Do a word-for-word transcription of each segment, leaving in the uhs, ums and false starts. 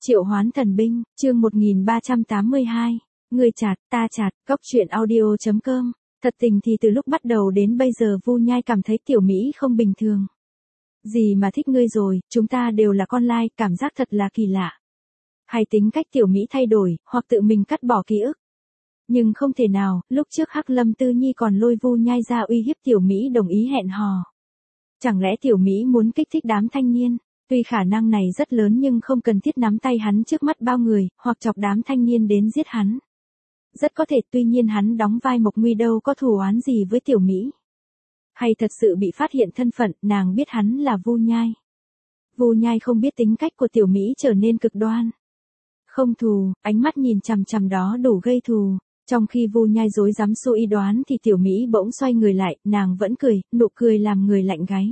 Triệu Hoán Thần Binh, chương một nghìn ba trăm tám mươi hai. Người chạt, ta chạt, góc truyện audio chấm com. Thật tình thì từ lúc bắt đầu đến bây giờ Vu Nhai cảm thấy Tiểu Mỹ không bình thường. Gì mà thích ngươi rồi, chúng ta đều là con lai, cảm giác thật là kỳ lạ. Hay tính cách Tiểu Mỹ thay đổi, hoặc tự mình cắt bỏ ký ức. Nhưng không thể nào, lúc trước Hắc Lâm Tư Nhi còn lôi Vu Nhai ra uy hiếp Tiểu Mỹ đồng ý hẹn hò. Chẳng lẽ Tiểu Mỹ muốn kích thích đám thanh niên? Tuy khả năng này rất lớn nhưng không cần thiết nắm tay hắn trước mắt bao người, hoặc chọc đám thanh niên đến giết hắn. Rất có thể, tuy nhiên hắn đóng vai Mộc Nguy đâu có thù oán gì với Tiểu Mỹ. Hay thật sự bị phát hiện thân phận, nàng biết hắn là Vu Nhai. Vu Nhai không biết tính cách của Tiểu Mỹ trở nên cực đoan. Không thù, ánh mắt nhìn chằm chằm đó đủ gây thù. Trong khi Vu Nhai dối dám suy đoán thì Tiểu Mỹ bỗng xoay người lại, nàng vẫn cười, nụ cười làm người lạnh gáy.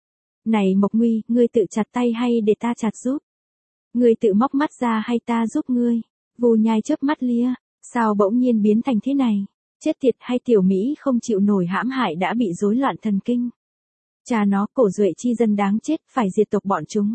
Này Mộc Nguy, ngươi tự chặt tay hay để ta chặt giúp? Ngươi tự móc mắt ra hay ta giúp ngươi? Vu Nhai chớp mắt lia, sao bỗng nhiên biến thành thế này? Chết tiệt, hay Tiểu Mỹ không chịu nổi hãm hại đã bị rối loạn thần kinh? Cha nó, cổ duệ chi dân đáng chết, phải diệt tộc bọn chúng.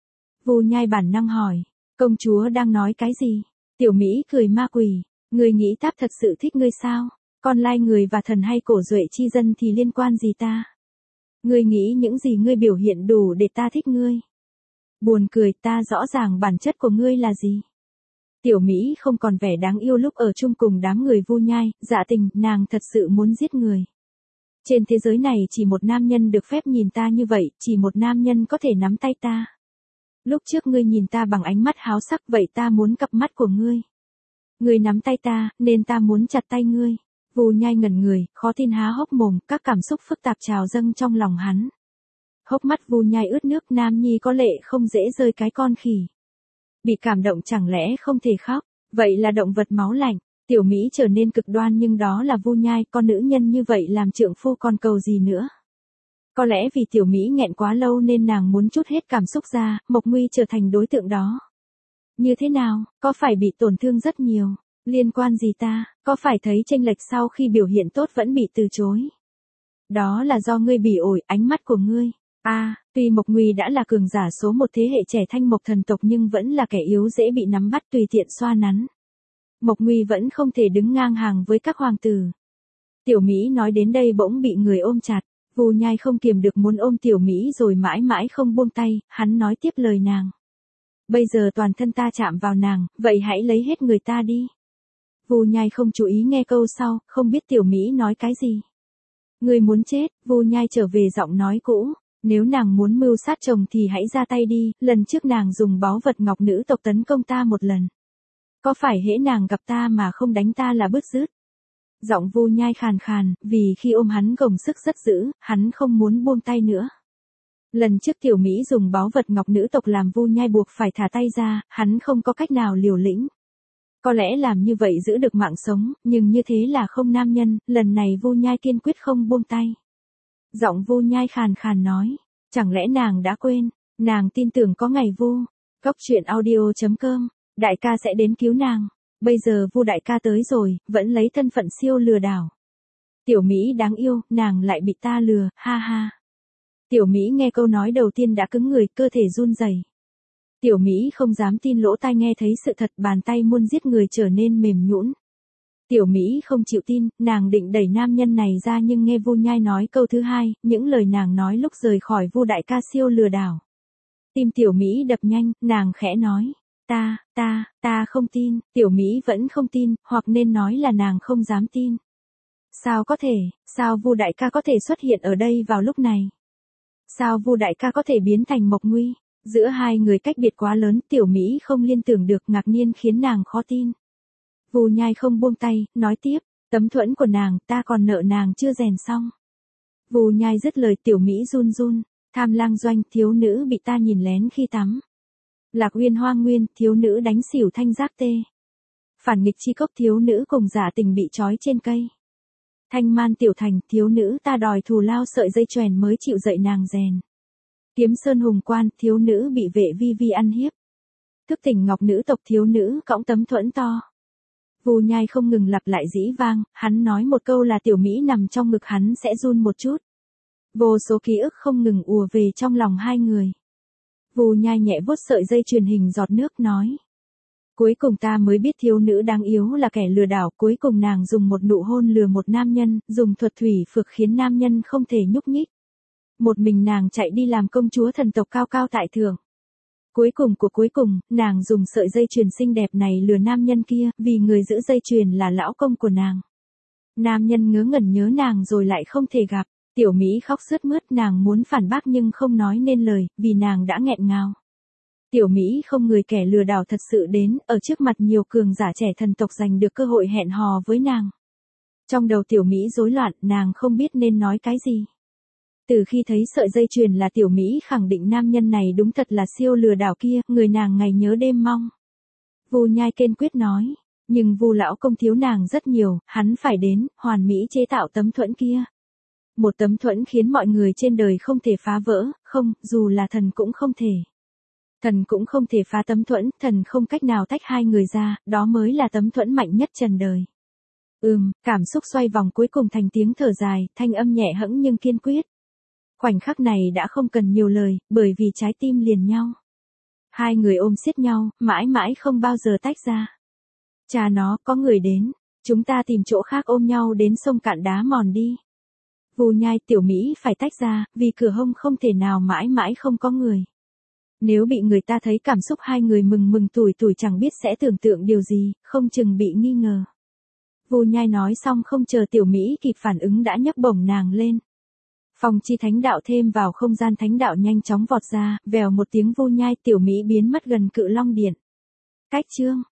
Vu Nhai bản năng hỏi, công chúa đang nói cái gì? Tiểu Mỹ cười ma quỷ, ngươi nghĩ táp thật sự thích ngươi sao? Con lai người và thần hay cổ duệ chi dân thì liên quan gì ta? Ngươi nghĩ những gì ngươi biểu hiện đủ để ta thích ngươi. Buồn cười, ta rõ ràng bản chất của ngươi là gì. Tiểu Mỹ không còn vẻ đáng yêu lúc ở chung cùng đám người Vu Nhai, dạ tình, nàng thật sự muốn giết người. Trên thế giới này chỉ một nam nhân được phép nhìn ta như vậy, chỉ một nam nhân có thể nắm tay ta. Lúc trước ngươi nhìn ta bằng ánh mắt háo sắc, vậy ta muốn cặp mắt của ngươi. Ngươi nắm tay ta, nên ta muốn chặt tay ngươi. Vu Nhai ngẩn người, khó tin há hốc mồm, các cảm xúc phức tạp trào dâng trong lòng hắn. Hốc mắt Vu Nhai ướt nước, nam nhi có lệ không dễ rơi cái con khỉ. Bị cảm động chẳng lẽ không thể khóc, vậy là động vật máu lạnh. Tiểu Mỹ trở nên cực đoan nhưng đó là Vu Nhai, con nữ nhân như vậy làm trượng phu còn cầu gì nữa. Có lẽ vì Tiểu Mỹ nghẹn quá lâu nên nàng muốn trút hết cảm xúc ra, Mộc Nguy trở thành đối tượng đó. Như thế nào, có phải bị tổn thương rất nhiều? Liên quan gì ta, có phải thấy chênh lệch sau khi biểu hiện tốt vẫn bị từ chối? Đó là do ngươi bỉ ổi, ánh mắt của ngươi. A, à, tuy Mộc Nguy đã là cường giả số một thế hệ trẻ Thanh Mộc thần tộc nhưng vẫn là kẻ yếu dễ bị nắm bắt tùy tiện xoa nắn. Mộc Nguy vẫn không thể đứng ngang hàng với các hoàng tử. Tiểu Mỹ nói đến đây bỗng bị người ôm chặt, Vu Nhai không kiềm được muốn ôm Tiểu Mỹ rồi mãi mãi không buông tay, hắn nói tiếp lời nàng. Bây giờ toàn thân ta chạm vào nàng, vậy hãy lấy hết người ta đi. Vu Nhai không chú ý nghe câu sau, không biết Tiểu Mỹ nói cái gì. Ngươi muốn chết, Vu Nhai trở về giọng nói cũ, nếu nàng muốn mưu sát chồng thì hãy ra tay đi, lần trước nàng dùng báu vật ngọc nữ tộc tấn công ta một lần. Có phải hễ nàng gặp ta mà không đánh ta là bứt rứt? Giọng Vu Nhai khàn khàn, vì khi ôm hắn gồng sức rất dữ, hắn không muốn buông tay nữa. Lần trước Tiểu Mỹ dùng báu vật ngọc nữ tộc làm Vu Nhai buộc phải thả tay ra, hắn không có cách nào liều lĩnh. Có lẽ làm như vậy giữ được mạng sống, nhưng như thế là không nam nhân, lần này Vu Nhai kiên quyết không buông tay. Giọng Vu Nhai khàn khàn nói, chẳng lẽ nàng đã quên, nàng tin tưởng có ngày Vu, góc truyện audio chấm com, đại ca sẽ đến cứu nàng. Bây giờ Vu đại ca tới rồi, vẫn lấy thân phận siêu lừa đảo. Tiểu Mỹ đáng yêu, nàng lại bị ta lừa, ha ha. Tiểu Mỹ nghe câu nói đầu tiên đã cứng người, cơ thể run rẩy. Tiểu Mỹ không dám tin lỗ tai nghe thấy sự thật, bàn tay muốn giết người trở nên mềm nhũn. Tiểu Mỹ không chịu tin, nàng định đẩy nam nhân này ra nhưng nghe Vu Nhai nói câu thứ hai, những lời nàng nói lúc rời khỏi Vu đại ca siêu lừa đảo. Tim Tiểu Mỹ đập nhanh, nàng khẽ nói, ta, ta, ta không tin, Tiểu Mỹ vẫn không tin, hoặc nên nói là nàng không dám tin. Sao có thể, sao Vu đại ca có thể xuất hiện ở đây vào lúc này? Sao Vu đại ca có thể biến thành Mộc Nguy? Giữa hai người cách biệt quá lớn, Tiểu Mỹ không liên tưởng được, ngạc nhiên khiến nàng khó tin. Vu Nhai không buông tay, nói tiếp, tấm thuẫn của nàng, ta còn nợ nàng chưa rèn xong. Vu Nhai dứt lời, Tiểu Mỹ run run, Tham Lang Doanh, thiếu nữ bị ta nhìn lén khi tắm. Lạc Uyên Hoang Nguyên, thiếu nữ đánh xỉu Thanh Giác Tê. Phản nghịch chi cốc, thiếu nữ cùng giả tình bị trói trên cây. Thanh Man Tiểu Thành, thiếu nữ ta đòi thù lao sợi dây chuyền mới chịu dạy nàng rèn. Kiếm Sơn Hùng Quan, thiếu nữ bị vệ vi vi ăn hiếp. Thức tỉnh ngọc nữ tộc, thiếu nữ cõng tấm thuẫn to. Vu Nhai không ngừng lặp lại dĩ vang, hắn nói một câu là Tiểu Mỹ nằm trong ngực hắn sẽ run một chút. Vô số ký ức không ngừng ùa về trong lòng hai người. Vu Nhai nhẹ vuốt sợi dây chuyền hình giọt nước nói, Cuối cùng ta mới biết thiếu nữ đáng yếu là kẻ lừa đảo, cuối cùng nàng dùng một nụ hôn lừa một nam nhân, dùng thuật thủy phược khiến nam nhân không thể nhúc nhích. Một mình nàng chạy đi làm công chúa thần tộc cao cao tại thượng. Cuối cùng của cuối cùng, nàng dùng sợi dây chuyền xinh đẹp này lừa nam nhân kia, vì người giữ dây chuyền là lão công của nàng. Nam nhân ngớ ngẩn nhớ nàng rồi lại không thể gặp. Tiểu Mỹ khóc sướt mướt, nàng muốn phản bác nhưng không nói nên lời, vì nàng đã nghẹn ngào. Tiểu Mỹ không ngờ kẻ lừa đảo thật sự đến, ở trước mặt nhiều cường giả trẻ thần tộc giành được cơ hội hẹn hò với nàng. Trong đầu Tiểu Mỹ rối loạn, nàng không biết nên nói cái gì. Từ khi thấy sợi dây chuyền là Tiểu Mỹ khẳng định nam nhân này đúng thật là siêu lừa đảo kia, người nàng ngày nhớ đêm mong. Vu Nhai kiên quyết nói, nhưng Vu lão công thiếu nàng rất nhiều, hắn phải đến, hoàn mỹ chế tạo tấm thuẫn kia. Một tấm thuẫn khiến mọi người trên đời không thể phá vỡ, không, dù là thần cũng không thể. Thần cũng không thể phá tấm thuẫn, thần không cách nào tách hai người ra, đó mới là tấm thuẫn mạnh nhất trần đời. Ừm, cảm xúc xoay vòng cuối cùng thành tiếng thở dài, thanh âm nhẹ hẫng nhưng kiên quyết. Khoảnh khắc này đã không cần nhiều lời, bởi vì trái tim liền nhau. Hai người ôm siết nhau, mãi mãi không bao giờ tách ra. Cha nó, có người đến, chúng ta tìm chỗ khác ôm nhau đến sông cạn đá mòn đi. Vu Nhai, Tiểu Mỹ phải tách ra, vì cửa hông không thể nào mãi mãi không có người. Nếu bị người ta thấy cảm xúc hai người mừng mừng tủi tủi chẳng biết sẽ tưởng tượng điều gì, không chừng bị nghi ngờ. Vu Nhai nói xong không chờ Tiểu Mỹ kịp phản ứng đã nhấc bổng nàng lên. Phong chi thánh đạo thêm vào không gian thánh đạo nhanh chóng vọt ra, vèo một tiếng Vu Nhai, Tiểu Mỹ biến mất gần Cự Long Điện. Cách chương